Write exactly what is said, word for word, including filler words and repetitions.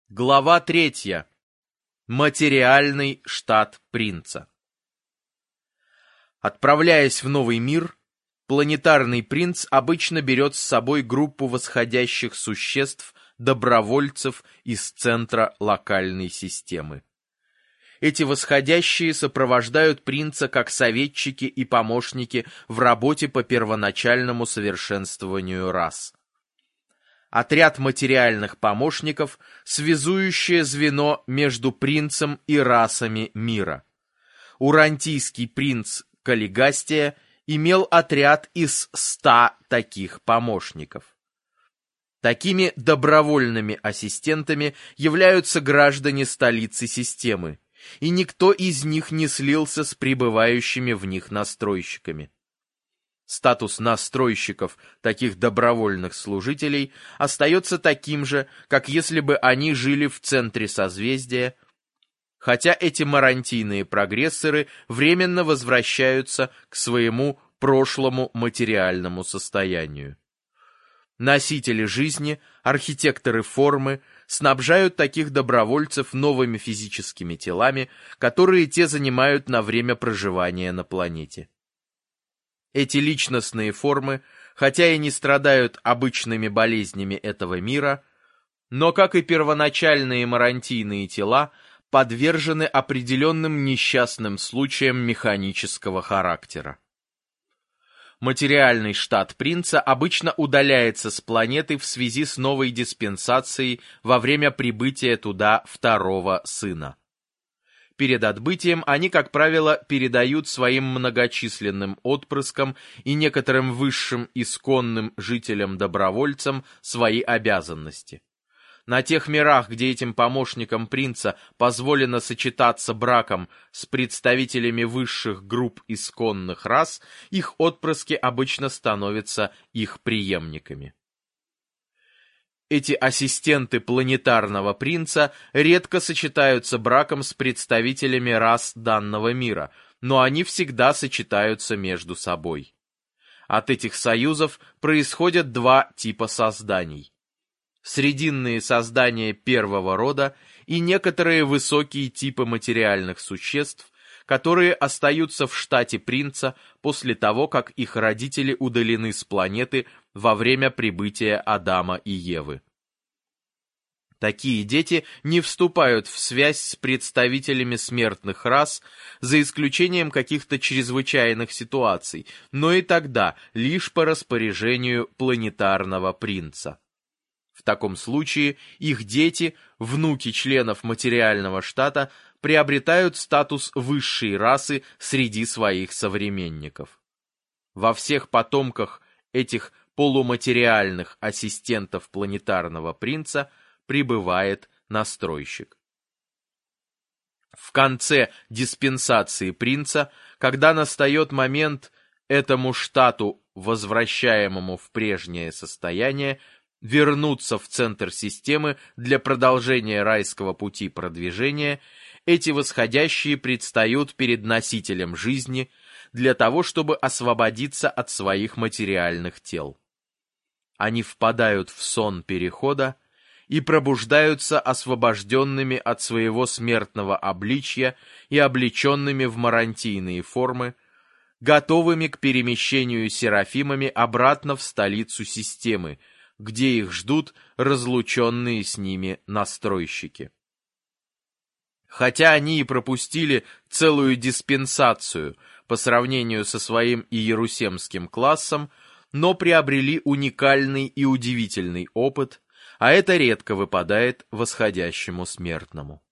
Глава третья. Материальный штат принца. Отправляясь в новый мир, планетарный принц обычно берет с собой группу восходящих существ, добровольцев из центра локальной системы. Эти восходящие сопровождают принца как советчики и помощники в работе по первоначальному совершенствованию рас. Отряд материальных помощников – связующее звено между принцем и расами мира. Урантийский принц Каллигастия имел отряд из ста таких помощников. Такими добровольными ассистентами являются граждане столицы системы, и никто из них не слился с пребывающими в них настройщиками. Статус настройщиков таких добровольных служителей остается таким же, как если бы они жили в центре созвездия, хотя эти марантийные прогрессоры временно возвращаются к своему прошлому материальному состоянию. Носители жизни, архитекторы формы, снабжают таких добровольцев новыми физическими телами, которые те занимают на время проживания на планете. Эти личностные формы, хотя и не страдают обычными болезнями этого мира, но, как и первоначальные марантийные тела, подвержены определенным несчастным случаям механического характера. Материальный штат принца обычно удаляется с планеты в связи с новой диспенсацией во время прибытия туда второго сына. Перед отбытием они, как правило, передают своим многочисленным отпрыскам и некоторым высшим исконным жителям-добровольцам свои обязанности. На тех мирах, где этим помощникам принца позволено сочетаться браком с представителями высших групп исконных рас, их отпрыски обычно становятся их преемниками. Эти ассистенты планетарного принца редко сочетаются браком с представителями рас данного мира, но они всегда сочетаются между собой. От этих союзов происходят два типа созданий. Срединные создания первого рода и некоторые высокие типы материальных существ, которые остаются в штате принца после того, как их родители удалены с планеты во время прибытия Адама и Евы. Такие дети не вступают в связь с представителями смертных рас, за исключением каких-то чрезвычайных ситуаций, но и тогда лишь по распоряжению планетарного принца. В таком случае их дети, внуки членов материального штата, приобретают статус высшей расы среди своих современников. Во всех потомках этих полуматериальных ассистентов планетарного принца прибывает настройщик. В конце диспенсации принца, когда настает момент этому штату, возвращаемому в прежнее состояние, вернуться в центр системы для продолжения райского пути продвижения, эти восходящие предстают перед носителем жизни для того, чтобы освободиться от своих материальных тел. Они впадают в сон перехода и пробуждаются освобожденными от своего смертного обличья и облеченными в марантийные формы, готовыми к перемещению серафимами обратно в столицу системы, где их ждут разлученные с ними настройщики. Хотя они и пропустили целую диспенсацию по сравнению со своим иерусемским классом, но приобрели уникальный и удивительный опыт, а это редко выпадает восходящему смертному.